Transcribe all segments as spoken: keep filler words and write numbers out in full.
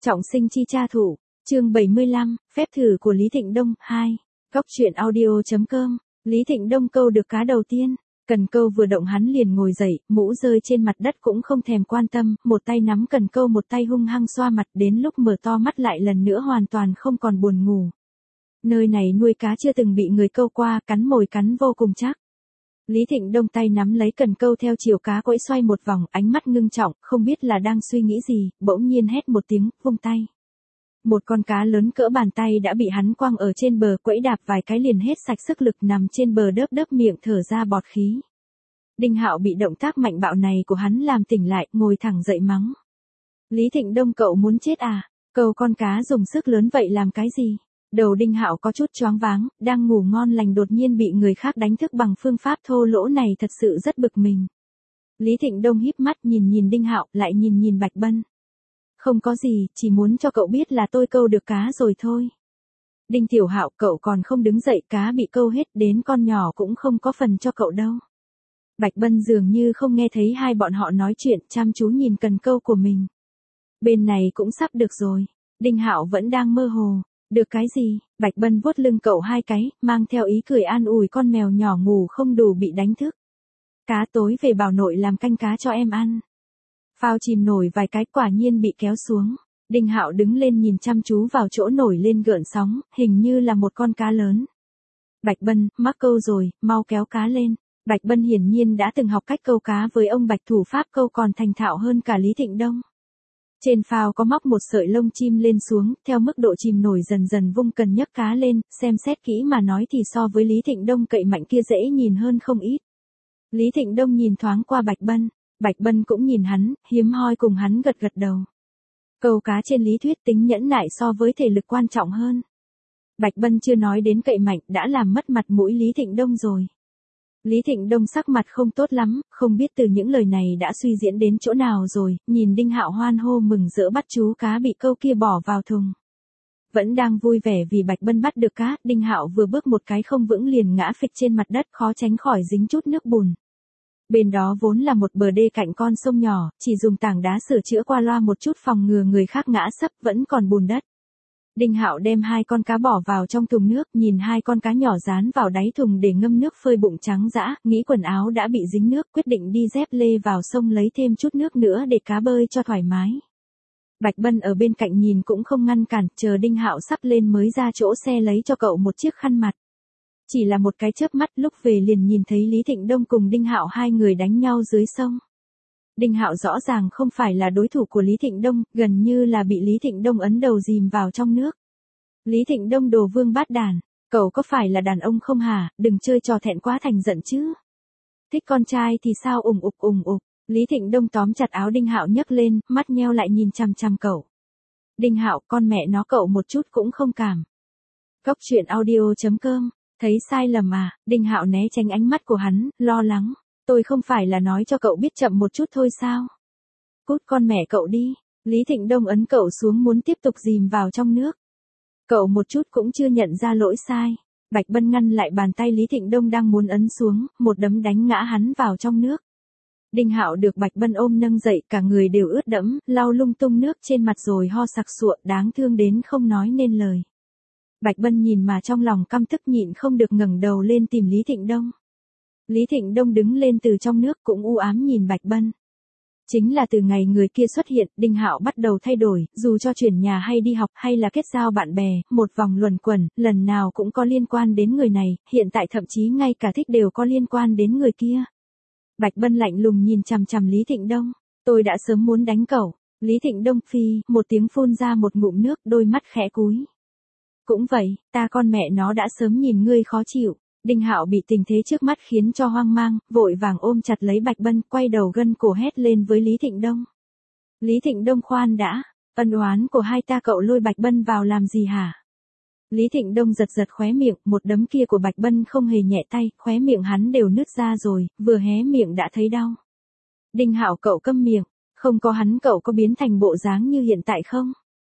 Trọng sinh chi cha thủ, chương bảy mươi lăm, phép thử của Lý Thịnh Đông, hai. Góc truyện audio chấm com, Lý Thịnh Đông câu được cá đầu tiên, cần câu vừa động hắn liền ngồi dậy, mũ rơi trên mặt đất cũng không thèm quan tâm, một tay nắm cần câu một tay hung hăng xoa mặt, đến lúc mở to mắt lại lần nữa hoàn toàn không còn buồn ngủ. Nơi này nuôi cá chưa từng bị người câu qua, cắn mồi cắn vô cùng chắc. Lý Thịnh Đông tay nắm lấy cần câu theo chiều cá quẫy xoay một vòng, ánh mắt ngưng trọng, không biết là đang suy nghĩ gì, bỗng nhiên hét một tiếng, vung tay. Một con cá lớn cỡ bàn tay đã bị hắn quăng ở trên bờ, quẫy đạp vài cái liền hết sạch sức lực nằm trên bờ đớp đớp miệng thở ra bọt khí. Đinh Hạo bị động tác mạnh bạo này của hắn làm tỉnh lại, ngồi thẳng dậy mắng. Lý Thịnh Đông cậu muốn chết à, câu con cá dùng sức lớn vậy làm cái gì? Đầu Đinh Hạo có chút choáng váng, đang ngủ ngon lành đột nhiên bị người khác đánh thức bằng phương pháp thô lỗ này thật sự rất bực mình. Lý Thịnh Đông híp mắt nhìn nhìn Đinh Hạo, lại nhìn nhìn Bạch Bân. Không có gì, chỉ muốn cho cậu biết là tôi câu được cá rồi thôi. Đinh Tiểu Hạo, cậu còn không đứng dậy, cá bị câu hết, đến con nhỏ cũng không có phần cho cậu đâu. Bạch Bân dường như không nghe thấy hai bọn họ nói chuyện, chăm chú nhìn cần câu của mình. Bên này cũng sắp được rồi. Đinh Hạo vẫn đang mơ hồ. Được cái gì? Bạch Bân vuốt lưng cậu hai cái, mang theo ý cười an ủi con mèo nhỏ ngủ không đủ bị đánh thức. Cá tối về bảo nội làm canh cá cho em ăn. Phao chìm nổi vài cái quả nhiên bị kéo xuống. Đinh Hạo đứng lên nhìn chăm chú vào chỗ nổi lên gợn sóng, hình như là một con cá lớn. Bạch Bân, mắc câu rồi, mau kéo cá lên. Bạch Bân hiển nhiên đã từng học cách câu cá với ông Bạch thủ pháp câu còn thành thạo hơn cả Lý Thịnh Đông. Trên phao có móc một sợi lông chim lên xuống, theo mức độ chìm nổi dần dần vung cần nhấc cá lên, xem xét kỹ mà nói thì so với Lý Thịnh Đông cậy mạnh kia dễ nhìn hơn không ít. Lý Thịnh Đông nhìn thoáng qua Bạch Bân, Bạch Bân cũng nhìn hắn, hiếm hoi cùng hắn gật gật đầu. Câu cá trên lý thuyết tính nhẫn nại so với thể lực quan trọng hơn. Bạch Bân chưa nói đến cậy mạnh đã làm mất mặt mũi Lý Thịnh Đông rồi. Lý Thịnh Đông sắc mặt không tốt lắm, không biết từ những lời này đã suy diễn đến chỗ nào rồi, nhìn Đinh Hạo hoan hô mừng rỡ bắt chú cá bị câu kia bỏ vào thùng. Vẫn đang vui vẻ vì Bạch Bân bắt được cá, Đinh Hạo vừa bước một cái không vững liền ngã phịch trên mặt đất, khó tránh khỏi dính chút nước bùn. Bên đó vốn là một bờ đê cạnh con sông nhỏ, chỉ dùng tảng đá sửa chữa qua loa một chút phòng ngừa người khác ngã sấp, vẫn còn bùn đất. Đinh Hạo đem hai con cá bỏ vào trong thùng nước, nhìn hai con cá nhỏ dán vào đáy thùng để ngâm nước phơi bụng trắng dã, nghĩ quần áo đã bị dính nước, quyết định đi dép lê vào sông lấy thêm chút nước nữa để cá bơi cho thoải mái. Bạch Bân ở bên cạnh nhìn cũng không ngăn cản, chờ Đinh Hạo sắp lên mới ra chỗ xe lấy cho cậu một chiếc khăn mặt. Chỉ là một cái chớp mắt, lúc về liền nhìn thấy Lý Thịnh Đông cùng Đinh Hạo hai người đánh nhau dưới sông. Đinh Hạo rõ ràng không phải là đối thủ của Lý Thịnh Đông, gần như là bị Lý Thịnh Đông ấn đầu dìm vào trong nước. Lý Thịnh Đông đồ vương bát đàn, cậu có phải là đàn ông không hả, đừng chơi trò thẹn quá thành giận chứ. Thích con trai thì sao, ủng ục ủng ục. Lý Thịnh Đông tóm chặt áo Đinh Hạo nhấc lên, mắt nheo lại nhìn chằm chằm cậu. Đinh Hạo, con mẹ nó cậu một chút cũng không cảm. Góc truyện audio chấm com, thấy sai lầm à, Đinh Hạo né tránh ánh mắt của hắn, lo lắng. Tôi không phải là nói cho cậu biết chậm một chút thôi sao? Cút con mẹ cậu đi. Lý Thịnh Đông ấn cậu xuống muốn tiếp tục dìm vào trong nước. Cậu một chút cũng chưa nhận ra lỗi sai. Bạch Bân ngăn lại bàn tay Lý Thịnh Đông đang muốn ấn xuống, một đấm đánh ngã hắn vào trong nước. Đinh Hạo được Bạch Bân ôm nâng dậy, cả người đều ướt đẫm, lau lung tung nước trên mặt rồi ho sặc sụa, đáng thương đến không nói nên lời. Bạch Bân nhìn mà trong lòng căm tức nhịn không được ngẩng đầu lên tìm Lý Thịnh Đông. Lý Thịnh Đông đứng lên từ trong nước cũng u ám nhìn Bạch Bân. Chính là từ ngày người kia xuất hiện, Đinh Hạo bắt đầu thay đổi, dù cho chuyển nhà hay đi học hay là kết giao bạn bè, một vòng luẩn quẩn, lần nào cũng có liên quan đến người này, hiện tại thậm chí ngay cả thích đều có liên quan đến người kia. Bạch Bân lạnh lùng nhìn chằm chằm Lý Thịnh Đông, tôi đã sớm muốn đánh cậu. Lý Thịnh Đông phi, một tiếng phun ra một ngụm nước, đôi mắt khẽ cúi. Cũng vậy, ta con mẹ nó đã sớm nhìn ngươi khó chịu. Đinh Hạo bị tình thế trước mắt khiến cho hoang mang, vội vàng ôm chặt lấy Bạch Bân, quay đầu gân cổ hét lên với Lý Thịnh Đông. Lý Thịnh Đông khoan đã, ân oán của hai ta cậu lôi Bạch Bân vào làm gì hả? Lý Thịnh Đông giật giật khóe miệng, một đấm kia của Bạch Bân không hề nhẹ tay, khóe miệng hắn đều nứt ra rồi, vừa hé miệng đã thấy đau. Đinh Hạo cậu câm miệng, không có hắn cậu có biến thành bộ dáng như hiện tại không?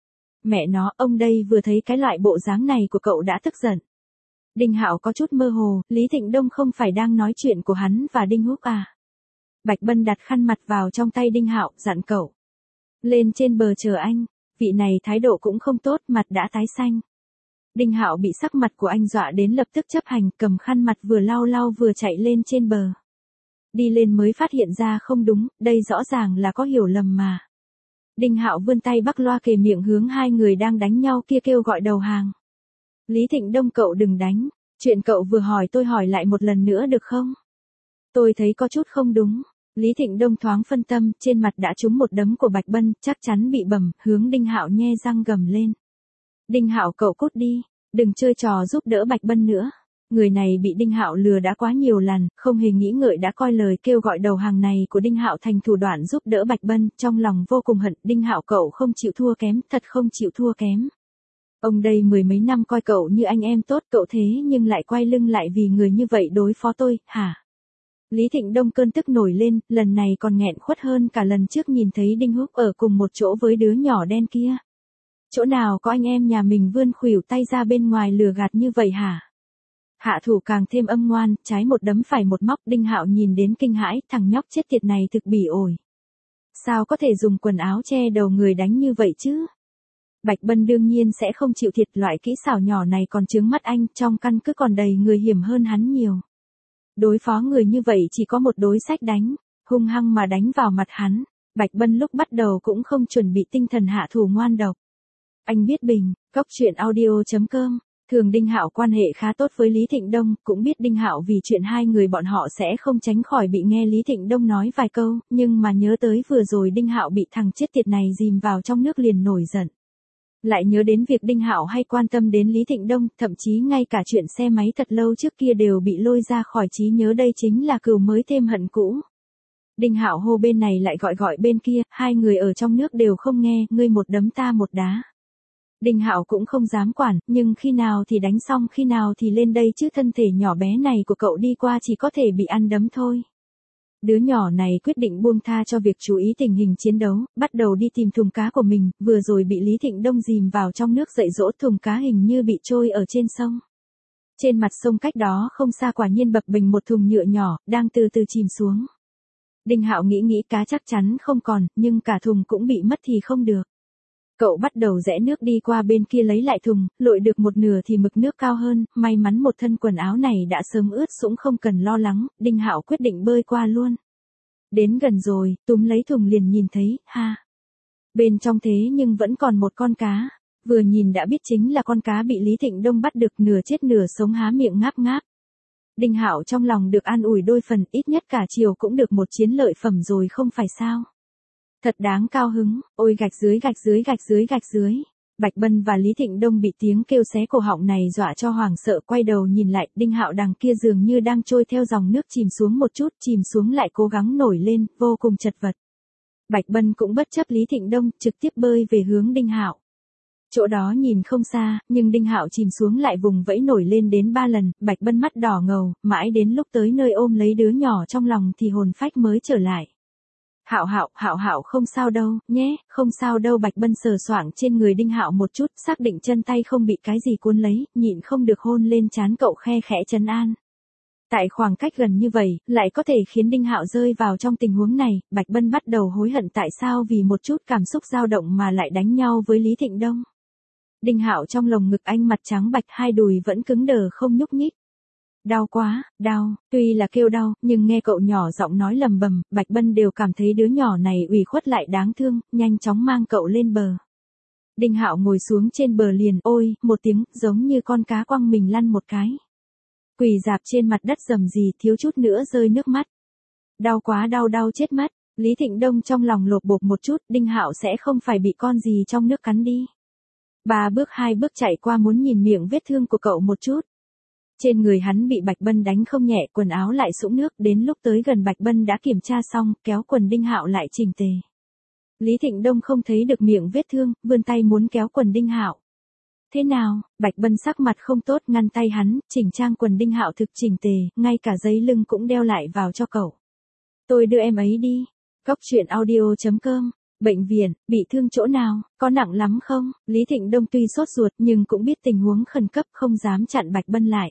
Mẹ nó, ông đây vừa thấy cái loại bộ dáng này của cậu đã tức giận. Đinh Hạo có chút mơ hồ, Lý Thịnh Đông không phải đang nói chuyện của hắn và Đinh Húc à? Bạch Bân đặt khăn mặt vào trong tay Đinh Hạo, dặn cậu. Lên trên bờ chờ anh. Vị này thái độ cũng không tốt, mặt đã tái xanh. Đinh Hạo bị sắc mặt của anh dọa đến lập tức chấp hành, cầm khăn mặt vừa lau lau vừa chạy lên trên bờ. Đi lên mới phát hiện ra không đúng, đây rõ ràng là có hiểu lầm mà. Đinh Hạo vươn tay bắc loa kề miệng hướng hai người đang đánh nhau kia kêu gọi đầu hàng. Lý Thịnh Đông, cậu đừng đánh, chuyện cậu vừa hỏi tôi hỏi lại một lần nữa được không? Tôi thấy có chút không đúng. Lý Thịnh Đông thoáng phân tâm, trên mặt đã trúng một đấm của Bạch Bân, chắc chắn bị bầm, hướng Đinh Hạo nhe răng gầm lên. Đinh Hạo, cậu cút đi, đừng chơi trò giúp đỡ Bạch Bân nữa. Người này bị Đinh Hạo lừa đã quá nhiều lần, không hề nghĩ ngợi đã coi lời kêu gọi đầu hàng này của Đinh Hạo thành thủ đoạn giúp đỡ Bạch Bân, trong lòng vô cùng hận. Đinh Hạo, cậu không chịu thua kém, thật không chịu thua kém. Ông đây mười mấy năm coi cậu như anh em tốt, cậu thế nhưng lại quay lưng lại vì người như vậy đối phó tôi, hả? Lý Thịnh Đông cơn tức nổi lên, lần này còn nghẹn khuất hơn cả lần trước nhìn thấy Đinh Húc ở cùng một chỗ với đứa nhỏ đen kia. Chỗ nào có anh em nhà mình vươn khuỷu tay ra bên ngoài lừa gạt như vậy hả? Hạ thủ càng thêm âm ngoan, trái một đấm phải một móc. Đinh Hạo nhìn đến kinh hãi, thằng nhóc chết tiệt này thực bỉ ổi. Sao có thể dùng quần áo che đầu người đánh như vậy chứ? Bạch Bân đương nhiên sẽ không chịu thiệt, loại kỹ xảo nhỏ này còn chướng mắt anh, trong căn cứ còn đầy người hiểm hơn hắn nhiều. Đối phó người như vậy chỉ có một đối sách đánh, hung hăng mà đánh vào mặt hắn. Bạch Bân lúc bắt đầu cũng không chuẩn bị tinh thần hạ thủ ngoan độc. Anh biết Bình, cốc truyện audio chấm com. Thường Đinh Hạo quan hệ khá tốt với Lý Thịnh Đông, cũng biết Đinh Hạo vì chuyện hai người bọn họ sẽ không tránh khỏi bị nghe Lý Thịnh Đông nói vài câu, nhưng mà nhớ tới vừa rồi Đinh Hạo bị thằng chết tiệt này dìm vào trong nước liền nổi giận. Lại nhớ đến việc Đinh Hạo hay quan tâm đến Lý Thịnh Đông, thậm chí ngay cả chuyện xe máy thật lâu trước kia đều bị lôi ra khỏi trí nhớ, đây chính là cừu mới thêm hận cũ. Đinh Hạo hô bên này lại gọi gọi bên kia, hai người ở trong nước đều không nghe, ngươi một đấm ta một đá. Đinh Hạo cũng không dám quản, nhưng khi nào thì đánh xong khi nào thì lên đây chứ, thân thể nhỏ bé này của cậu đi qua chỉ có thể bị ăn đấm thôi. Đứa nhỏ này quyết định buông tha cho việc chú ý tình hình chiến đấu, bắt đầu đi tìm thùng cá của mình, vừa rồi bị Lý Thịnh Đông dìm vào trong nước dạy dỗ, thùng cá hình như bị trôi ở trên sông. Trên mặt sông cách đó không xa quả nhiên bập bềnh một thùng nhựa nhỏ, đang từ từ chìm xuống. Đinh Hạo nghĩ nghĩ cá chắc chắn không còn, nhưng cả thùng cũng bị mất thì không được. Cậu bắt đầu rẽ nước đi qua bên kia lấy lại thùng, lội được một nửa thì mực nước cao hơn, may mắn một thân quần áo này đã sớm ướt sũng không cần lo lắng, Đinh Hạo quyết định bơi qua luôn. Đến gần rồi, túm lấy thùng liền nhìn thấy, ha. Bên trong thế nhưng vẫn còn một con cá, vừa nhìn đã biết chính là con cá bị Lý Thịnh Đông bắt được, nửa chết nửa sống há miệng ngáp ngáp. Đinh Hạo trong lòng được an ủi đôi phần, ít nhất cả chiều cũng được một chiến lợi phẩm rồi không phải sao. Thật đáng cao hứng, ôi gạch dưới gạch dưới gạch dưới gạch dưới. Bạch Bân và Lý Thịnh Đông bị tiếng kêu xé cổ họng này dọa cho hoảng sợ, quay đầu nhìn lại, Đinh Hạo đằng kia dường như đang trôi theo dòng nước chìm xuống một chút, chìm xuống lại cố gắng nổi lên, vô cùng chật vật. Bạch Bân cũng bất chấp Lý Thịnh Đông, trực tiếp bơi về hướng Đinh Hạo. Chỗ đó nhìn không xa, nhưng Đinh Hạo chìm xuống lại vùng vẫy nổi lên đến ba lần, Bạch Bân mắt đỏ ngầu, mãi đến lúc tới nơi ôm lấy đứa nhỏ trong lòng thì hồn phách mới trở lại. Hạo Hạo, Hạo Hạo không sao đâu, nhé, không sao đâu. Bạch Bân sờ soạng trên người Đinh Hạo một chút, xác định chân tay không bị cái gì cuốn lấy, nhịn không được hôn lên trán cậu khe khẽ trấn an. Tại khoảng cách gần như vậy, lại có thể khiến Đinh Hạo rơi vào trong tình huống này, Bạch Bân bắt đầu hối hận tại sao vì một chút cảm xúc dao động mà lại đánh nhau với Lý Thịnh Đông. Đinh Hạo trong lồng ngực anh mặt trắng bạch, hai đùi vẫn cứng đờ không nhúc nhích. Đau quá, đau, tuy là kêu đau, nhưng nghe cậu nhỏ giọng nói lầm bầm, Bạch Bân đều cảm thấy đứa nhỏ này ủy khuất lại đáng thương, nhanh chóng mang cậu lên bờ. Đinh Hạo ngồi xuống trên bờ liền, ôi, một tiếng, giống như con cá quăng mình lăn một cái. Quỳ dạp trên mặt đất rầm rì, thiếu chút nữa rơi nước mắt. Đau quá, đau đau chết mất. Lý Thịnh Đông trong lòng lột bột một chút, Đinh Hạo sẽ không phải bị con gì trong nước cắn đi. Ba bước hai bước chạy qua muốn nhìn miệng vết thương của cậu một chút. Trên người hắn bị Bạch Bân đánh không nhẹ, quần áo lại sũng nước, đến lúc tới gần Bạch Bân đã kiểm tra xong, kéo quần Đinh Hạo lại chỉnh tề. Lý Thịnh Đông không thấy được miệng vết thương, vươn tay muốn kéo quần Đinh Hạo. Thế nào? Bạch Bân sắc mặt không tốt, ngăn tay hắn, chỉnh trang quần Đinh Hạo thực chỉnh tề, ngay cả dây lưng cũng đeo lại vào cho cậu. Tôi đưa em ấy đi. Cốc truyện audio chấm com. Bệnh viện, bị thương chỗ nào, có nặng lắm không? Lý Thịnh Đông tuy sốt ruột nhưng cũng biết tình huống khẩn cấp, không dám chặn Bạch Bân lại.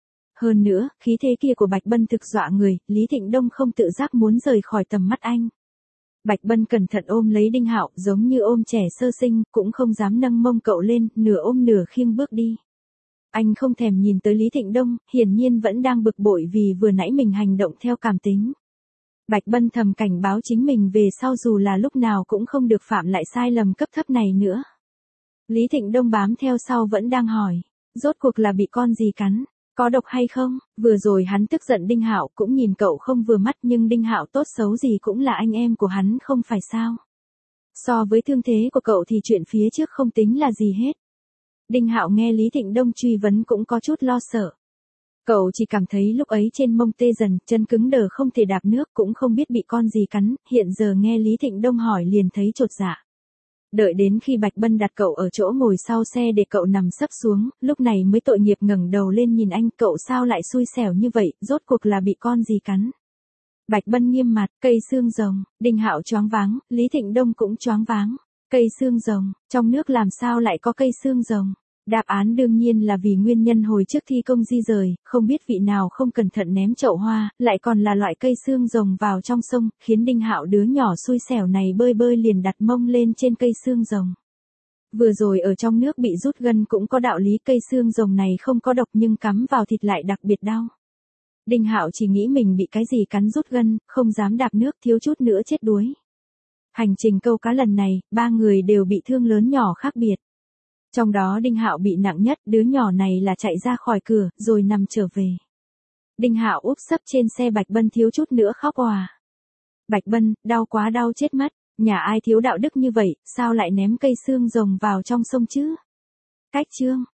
Hơn nữa, khí thế kia của Bạch Bân thực dọa người, Lý Thịnh Đông không tự giác muốn rời khỏi tầm mắt anh. Bạch Bân cẩn thận ôm lấy Đinh Hạo, giống như ôm trẻ sơ sinh, cũng không dám nâng mông cậu lên, nửa ôm nửa khiêng bước đi. Anh không thèm nhìn tới Lý Thịnh Đông, hiển nhiên vẫn đang bực bội vì vừa nãy mình hành động theo cảm tính. Bạch Bân thầm cảnh báo chính mình về sau dù là lúc nào cũng không được phạm lại sai lầm cấp thấp này nữa. Lý Thịnh Đông bám theo sau vẫn đang hỏi, rốt cuộc là bị con gì cắn, có độc hay không? Vừa rồi hắn tức giận Đinh Hạo cũng nhìn cậu không vừa mắt, nhưng Đinh Hạo tốt xấu gì cũng là anh em của hắn không phải sao? So với thương thế của cậu thì chuyện phía trước không tính là gì hết. Đinh Hạo nghe Lý Thịnh Đông truy vấn cũng có chút lo sợ. Cậu chỉ cảm thấy lúc ấy trên mông tê dần, chân cứng đờ không thể đạp nước, cũng không biết bị con gì cắn, hiện giờ nghe Lý Thịnh Đông hỏi liền thấy chột dạ. Đợi đến khi Bạch Bân đặt cậu ở chỗ ngồi sau xe để cậu nằm sấp xuống, lúc này mới tội nghiệp ngẩng đầu lên nhìn anh, cậu sao lại xui xẻo như vậy, rốt cuộc là bị con gì cắn. Bạch Bân nghiêm mặt, cây xương rồng. Đinh Hạo choáng váng, Lý Thịnh Đông cũng choáng váng. Cây xương rồng, trong nước làm sao lại có cây xương rồng? Đáp án đương nhiên là vì nguyên nhân hồi trước thi công di rời, không biết vị nào không cẩn thận ném chậu hoa, lại còn là loại cây xương rồng vào trong sông, khiến Đinh Hạo đứa nhỏ xui xẻo này bơi bơi liền đặt mông lên trên cây xương rồng. Vừa rồi ở trong nước bị rút gân cũng có đạo lý, cây xương rồng này không có độc nhưng cắm vào thịt lại đặc biệt đau. Đinh Hạo chỉ nghĩ mình bị cái gì cắn rút gân, không dám đạp nước, thiếu chút nữa chết đuối. Hành trình câu cá lần này, ba người đều bị thương lớn nhỏ khác biệt. Trong đó Đinh Hạo bị nặng nhất, đứa nhỏ này là chạy ra khỏi cửa, rồi nằm trở về. Đinh Hạo úp sấp trên xe, Bạch Bân thiếu chút nữa khóc òa. Bạch Bân, đau quá đau chết mất, nhà ai thiếu đạo đức như vậy, sao lại ném cây xương rồng vào trong sông chứ? Cách chương.